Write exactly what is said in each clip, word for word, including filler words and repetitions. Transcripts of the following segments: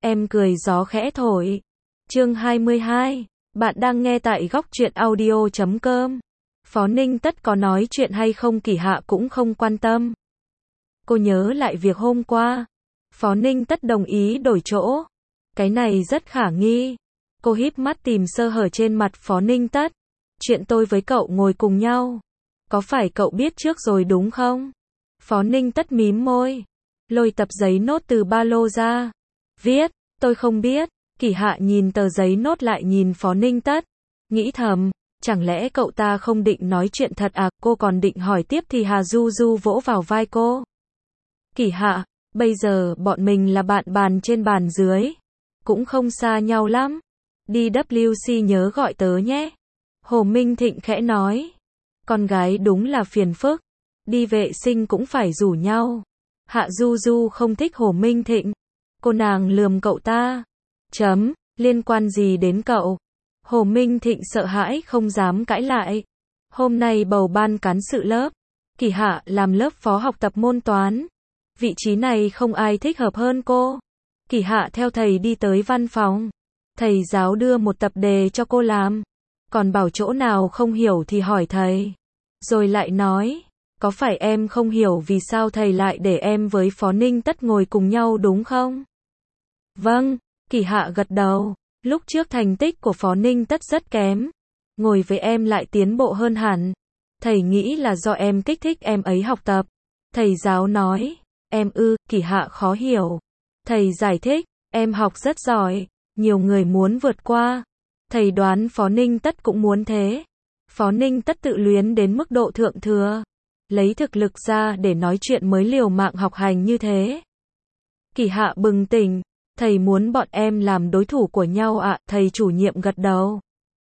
Em cười gió khẽ thổi. Chương hai mươi hai. Bạn đang nghe tại góc truyện audio chấm com. Phó Ninh Tất có nói chuyện hay không Kỳ Hạ cũng không quan tâm. Cô nhớ lại việc hôm qua. Phó Ninh Tất đồng ý đổi chỗ. Cái này rất khả nghi. Cô híp mắt tìm sơ hở trên mặt Phó Ninh Tất. Chuyện tôi với cậu ngồi cùng nhau. Có phải cậu biết trước rồi đúng không? Phó Ninh Tất mím môi. Lôi tập giấy nốt từ ba lô ra. Viết, tôi không biết. Kỳ Hạ nhìn tờ giấy nốt lại nhìn Phó Ninh Tất. Nghĩ thầm, chẳng lẽ cậu ta không định nói chuyện thật à? Cô còn định hỏi tiếp thì Hà Du Du vỗ vào vai cô. Kỳ Hạ, bây giờ bọn mình là bạn bàn trên bàn dưới. Cũng không xa nhau lắm. Đi W C nhớ gọi tớ nhé. Hồ Minh Thịnh khẽ nói. Con gái đúng là phiền phức. Đi vệ sinh cũng phải rủ nhau. Hạ Du Du không thích Hồ Minh Thịnh. Cô nàng lườm cậu ta. Chấm, liên quan gì đến cậu? Hồ Minh Thịnh sợ hãi không dám cãi lại. Hôm nay bầu ban cán sự lớp. Kỳ Hạ làm lớp phó học tập môn toán. Vị trí này không ai thích hợp hơn cô. Kỳ Hạ theo thầy đi tới văn phòng. Thầy giáo đưa một tập đề cho cô làm. Còn bảo chỗ nào không hiểu thì hỏi thầy. Rồi lại nói, có phải em không hiểu vì sao thầy lại để em với Phó Ninh Tất ngồi cùng nhau đúng không? Vâng, Kỳ Hạ gật đầu. Lúc trước thành tích của Phó Ninh Tất rất kém. Ngồi với em lại tiến bộ hơn hẳn. Thầy nghĩ là do em kích thích em ấy học tập. Thầy giáo nói, em ư, Kỳ Hạ khó hiểu. Thầy giải thích, em học rất giỏi. Nhiều người muốn vượt qua. Thầy đoán Phó Ninh Tất cũng muốn thế. Phó Ninh Tất tự luyến đến mức độ thượng thừa. Lấy thực lực ra để nói chuyện mới liều mạng học hành như thế. Kỳ Hạ bừng tỉnh. Thầy muốn bọn em làm đối thủ của nhau ạ, à? Thầy chủ nhiệm gật đầu.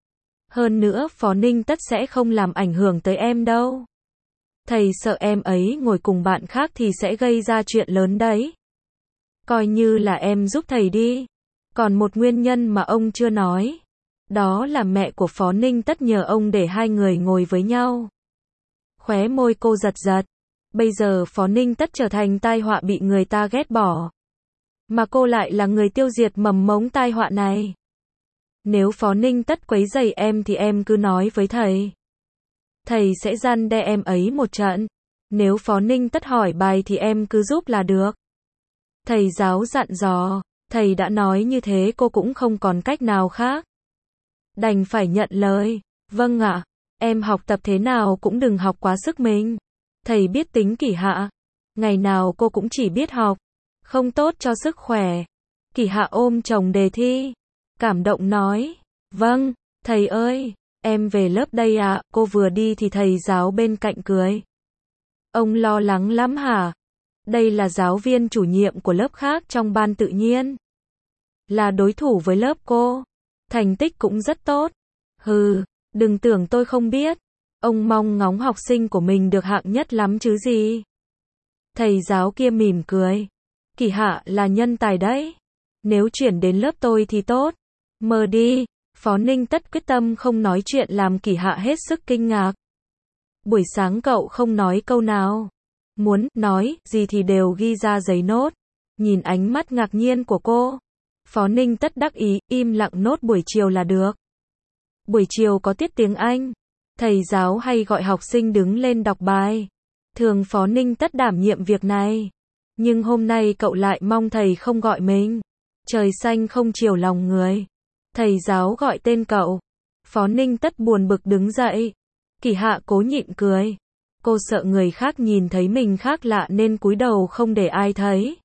Hơn nữa Phó Ninh Tất sẽ không làm ảnh hưởng tới em đâu. Thầy sợ em ấy ngồi cùng bạn khác thì sẽ gây ra chuyện lớn đấy. Coi như là em giúp thầy đi. Còn một nguyên nhân mà ông chưa nói. Đó là mẹ của Phó Ninh Tất nhờ ông để hai người ngồi với nhau. Khóe môi cô giật giật. Bây giờ Phó Ninh Tất trở thành tai họa bị người ta ghét bỏ. Mà cô lại là người tiêu diệt mầm mống tai họa này. Nếu Phó Ninh Tất quấy rầy em thì em cứ nói với thầy. Thầy sẽ răn đe em ấy một trận. Nếu Phó Ninh Tất hỏi bài thì em cứ giúp là được. Thầy giáo dặn dò. Thầy đã nói như thế cô cũng không còn cách nào khác. Đành phải nhận lời. Vâng ạ. Em học tập thế nào cũng đừng học quá sức mình. Thầy biết tính Kỳ Hạ. Ngày nào cô cũng chỉ biết học. Không tốt cho sức khỏe. Kỳ Hạ ôm chồng đề thi. Cảm động nói. Vâng, thầy ơi. Em về lớp đây ạ. À. Cô vừa đi thì thầy giáo bên cạnh cười. Ông lo lắng lắm hả? Đây là giáo viên chủ nhiệm của lớp khác trong ban tự nhiên. Là đối thủ với lớp cô. Thành tích cũng rất tốt. Hừ, đừng tưởng tôi không biết. Ông mong ngóng học sinh của mình được hạng nhất lắm chứ gì. Thầy giáo kia mỉm cười. Kỳ Hạ là nhân tài đấy. Nếu chuyển đến lớp tôi thì tốt. Mơ đi. Phó Ninh Tất quyết tâm không nói chuyện làm Kỳ Hạ hết sức kinh ngạc. Buổi sáng cậu không nói câu nào. Muốn nói gì thì đều ghi ra giấy nốt. Nhìn ánh mắt ngạc nhiên của cô. Phó Ninh Tất đắc ý, im lặng nốt buổi chiều là được. Buổi chiều có tiết tiếng Anh. Thầy giáo hay gọi học sinh đứng lên đọc bài. Thường Phó Ninh Tất đảm nhiệm việc này. Nhưng hôm nay cậu lại mong thầy không gọi mình. Trời xanh không chiều lòng người. Thầy giáo gọi tên cậu. Phó Ninh Tất buồn bực đứng dậy. Kỳ Hạ cố nhịn cười. Cô sợ người khác nhìn thấy mình khác lạ nên cúi đầu không để ai thấy.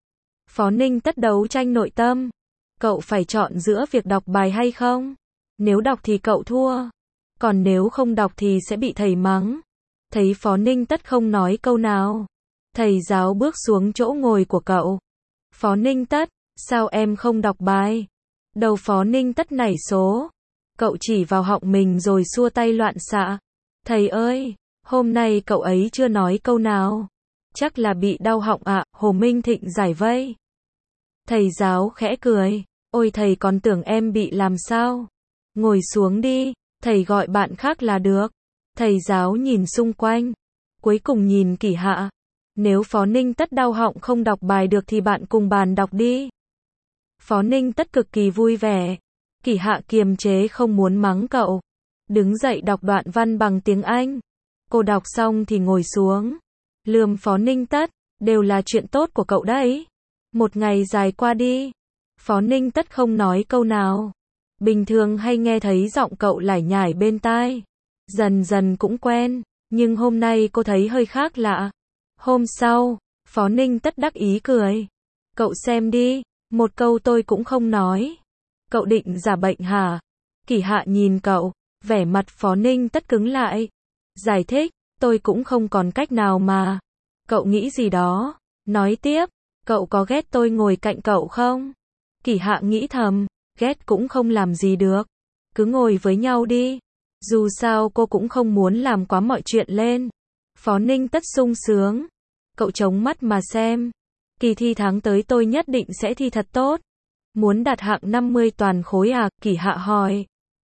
Phó Ninh Tất đấu tranh nội tâm. Cậu phải chọn giữa việc đọc bài hay không? Nếu đọc thì cậu thua. Còn nếu không đọc thì sẽ bị thầy mắng. Thấy Phó Ninh Tất không nói câu nào. Thầy giáo bước xuống chỗ ngồi của cậu. Phó Ninh Tất, sao em không đọc bài? Đầu Phó Ninh Tất nảy số. Cậu chỉ vào họng mình rồi xua tay loạn xạ. Thầy ơi, hôm nay cậu ấy chưa nói câu nào. Chắc là bị đau họng ạ, à, Hồ Minh Thịnh giải vây. Thầy giáo khẽ cười. Ôi thầy còn tưởng em bị làm sao? Ngồi xuống đi, thầy gọi bạn khác là được. Thầy giáo nhìn xung quanh. Cuối cùng nhìn Kỳ Hạ. Nếu Phó Ninh Tất đau họng không đọc bài được thì bạn cùng bàn đọc đi. Phó Ninh Tất cực kỳ vui vẻ. Kỷ Hạ kiềm chế không muốn mắng cậu. Đứng dậy đọc đoạn văn bằng tiếng Anh. Cô đọc xong thì ngồi xuống. Lườm Phó Ninh Tất, đều là chuyện tốt của cậu đấy. Một ngày dài qua đi. Phó Ninh Tất không nói câu nào. Bình thường hay nghe thấy giọng cậu lải nhải bên tai. Dần dần cũng quen. Nhưng hôm nay cô thấy hơi khác lạ. Hôm sau, Phó Ninh Tất đắc ý cười. Cậu xem đi, một câu tôi cũng không nói. Cậu định giả bệnh hả? Kỷ Hạ nhìn cậu, vẻ mặt Phó Ninh Tất cứng lại. Giải thích, tôi cũng không còn cách nào mà. Cậu nghĩ gì đó? Nói tiếp, cậu có ghét tôi ngồi cạnh cậu không? Kỷ Hạ nghĩ thầm, ghét cũng không làm gì được. Cứ ngồi với nhau đi. Dù sao cô cũng không muốn làm quá mọi chuyện lên. Phó Ninh Tất sung sướng. Cậu chống mắt mà xem. Kỳ thi tháng tới tôi nhất định sẽ thi thật tốt. Muốn đạt hạng năm mươi toàn khối à? Kỷ Hạ hỏi.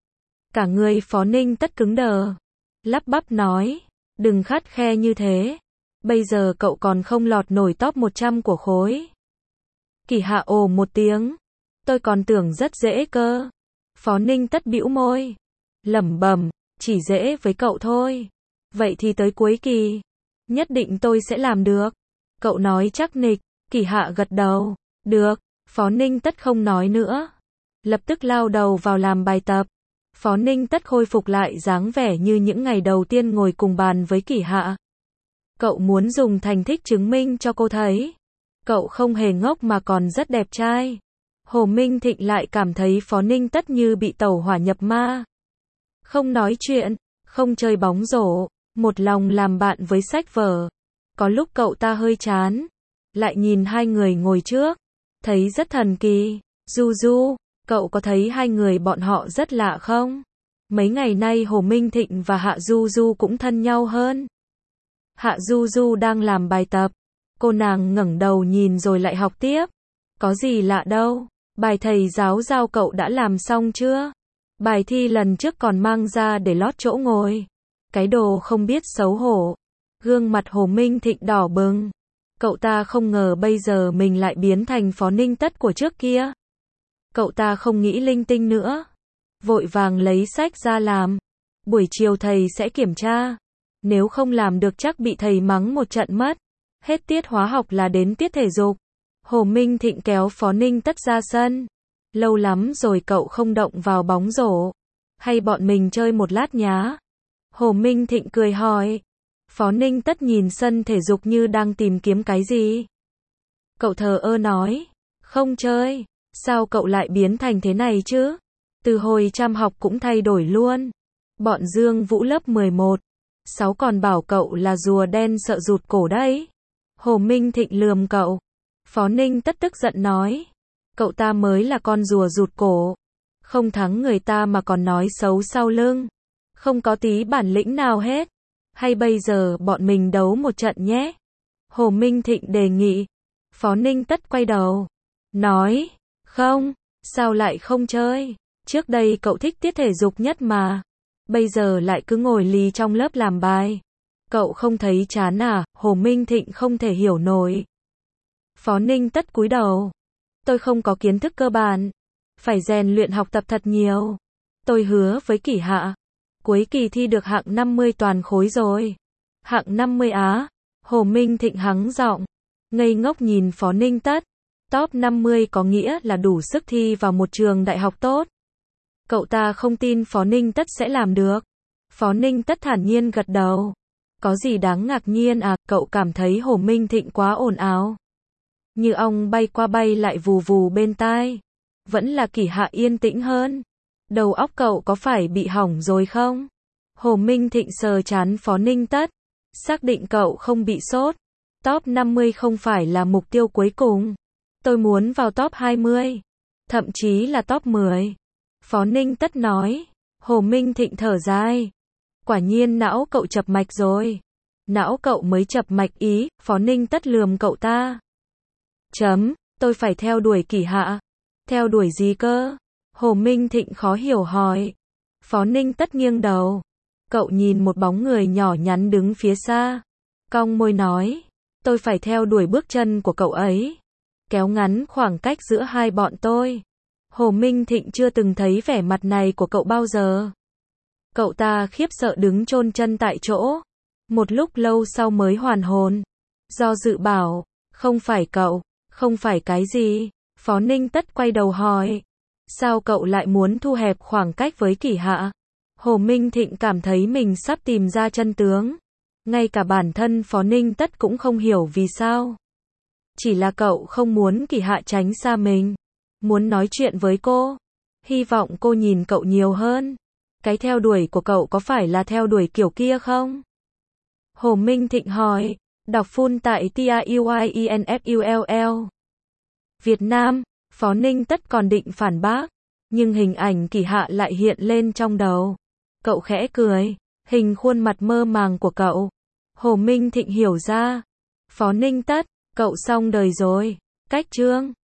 Cả người Phó Ninh Tất cứng đờ. Lắp bắp nói. Đừng khắt khe như thế. Bây giờ cậu còn không lọt nổi top một trăm của khối. Kỷ Hạ ồ một tiếng. Tôi còn tưởng rất dễ cơ. Phó Ninh Tất bĩu môi. Lẩm bẩm, chỉ dễ với cậu thôi. Vậy thì tới cuối kỳ. Nhất định tôi sẽ làm được. Cậu nói chắc nịch. Kỷ Hạ gật đầu. Được. Phó Ninh Tất không nói nữa. Lập tức lao đầu vào làm bài tập. Phó Ninh Tất khôi phục lại dáng vẻ như những ngày đầu tiên ngồi cùng bàn với Kỷ Hạ. Cậu muốn dùng thành tích chứng minh cho cô thấy. Cậu không hề ngốc mà còn rất đẹp trai. Hồ Minh Thịnh lại cảm thấy Phó Ninh Tất như bị tẩu hỏa nhập ma. Không nói chuyện, không chơi bóng rổ, một lòng làm bạn với sách vở. Có lúc cậu ta hơi chán. Lại nhìn hai người ngồi trước. Thấy rất thần kỳ. Du Du, cậu có thấy hai người bọn họ rất lạ không? Mấy ngày nay Hồ Minh Thịnh và Hạ Du Du cũng thân nhau hơn. Hạ Du Du đang làm bài tập. Cô nàng ngẩng đầu nhìn rồi lại học tiếp. Có gì lạ đâu. Bài thầy giáo giao cậu đã làm xong chưa? Bài thi lần trước còn mang ra để lót chỗ ngồi. Cái đồ không biết xấu hổ. Gương mặt Hồ Minh Thịnh đỏ bừng. Cậu ta không ngờ bây giờ mình lại biến thành Phó Ninh Tất của trước kia. Cậu ta không nghĩ linh tinh nữa. Vội vàng lấy sách ra làm. Buổi chiều thầy sẽ kiểm tra. Nếu không làm được chắc bị thầy mắng một trận mất. Hết tiết hóa học là đến tiết thể dục. Hồ Minh Thịnh kéo Phó Ninh Tất ra sân. Lâu lắm rồi cậu không động vào bóng rổ. Hay bọn mình chơi một lát nhá? Hồ Minh Thịnh cười hỏi. Phó Ninh Tất nhìn sân thể dục như đang tìm kiếm cái gì. Cậu thờ ơ nói. Không chơi. Sao cậu lại biến thành thế này chứ? Từ hồi chăm học cũng thay đổi luôn. Bọn Dương Vũ lớp mười một. Sáu còn bảo cậu là rùa đen sợ rụt cổ đấy. Hồ Minh Thịnh lườm cậu. Phó Ninh Tất tức giận nói. Cậu ta mới là con rùa rụt cổ. Không thắng người ta mà còn nói xấu sau lưng. Không có tí bản lĩnh nào hết. Hay bây giờ bọn mình đấu một trận nhé? Hồ Minh Thịnh đề nghị. Phó Ninh Tất quay đầu. Nói. Không. Sao lại không chơi? Trước đây cậu thích tiết thể dục nhất mà. Bây giờ lại cứ ngồi lì trong lớp làm bài. Cậu không thấy chán à? Hồ Minh Thịnh không thể hiểu nổi. Phó Ninh Tất cúi đầu. Tôi không có kiến thức cơ bản. Phải rèn luyện học tập thật nhiều. Tôi hứa với Kỷ Hạ. Cuối kỳ thi được hạng năm mươi toàn khối rồi. Hạng năm mươi á? Hồ Minh Thịnh hắng giọng. Ngây ngốc nhìn Phó Ninh Tất. Top năm mươi có nghĩa là đủ sức thi vào một trường đại học tốt. Cậu ta không tin Phó Ninh Tất sẽ làm được. Phó Ninh Tất thản nhiên gật đầu. Có gì đáng ngạc nhiên à? Cậu cảm thấy Hồ Minh Thịnh quá ồn ào. Như ong bay qua bay lại vù vù bên tai. Vẫn là Kỷ Hạ yên tĩnh hơn. Đầu óc cậu có phải bị hỏng rồi không? Hồ Minh Thịnh sờ trán Phó Ninh Tất. Xác định cậu không bị sốt. Top năm mươi không phải là mục tiêu cuối cùng. Tôi muốn vào top hai mươi. Thậm chí là top mười. Phó Ninh Tất nói. Hồ Minh Thịnh thở dài. Quả nhiên não cậu chập mạch rồi. Não cậu mới chập mạch ý. Phó Ninh Tất lườm cậu ta. Chấm, tôi phải theo đuổi Kỷ Hạ. Theo đuổi gì cơ? Hồ Minh Thịnh khó hiểu hỏi. Phó Ninh Tất nghiêng đầu. Cậu nhìn một bóng người nhỏ nhắn đứng phía xa. Cong môi nói. Tôi phải theo đuổi bước chân của cậu ấy. kéo ngắn khoảng cách giữa hai bọn tôi. Hồ Minh Thịnh chưa từng thấy vẻ mặt này của cậu bao giờ. Cậu ta khiếp sợ đứng chôn chân tại chỗ. Một lúc lâu sau mới hoàn hồn. Do dự bảo, không phải cậu, không phải cái gì. Phó Ninh Tất quay đầu hỏi, sao cậu lại muốn thu hẹp khoảng cách với Kỷ Hạ? Hồ Minh Thịnh cảm thấy mình sắp tìm ra chân tướng. Ngay cả bản thân Phó Ninh Tất cũng không hiểu vì sao. Chỉ là cậu không muốn Kỷ Hạ tránh xa mình. Muốn nói chuyện với cô. Hy vọng cô nhìn cậu nhiều hơn. Cái theo đuổi của cậu có phải là theo đuổi kiểu kia không? Hồ Minh Thịnh hỏi. Đọc full tại T R U I E N F U L L. Việt Nam, Phó Ninh Tất còn định phản bác. Nhưng hình ảnh Kỷ Hạ lại hiện lên trong đầu. Cậu khẽ cười. Hình khuôn mặt mơ màng của cậu. Hồ Minh Thịnh hiểu ra. Phó Ninh Tất, cậu xong đời rồi. Cách chương.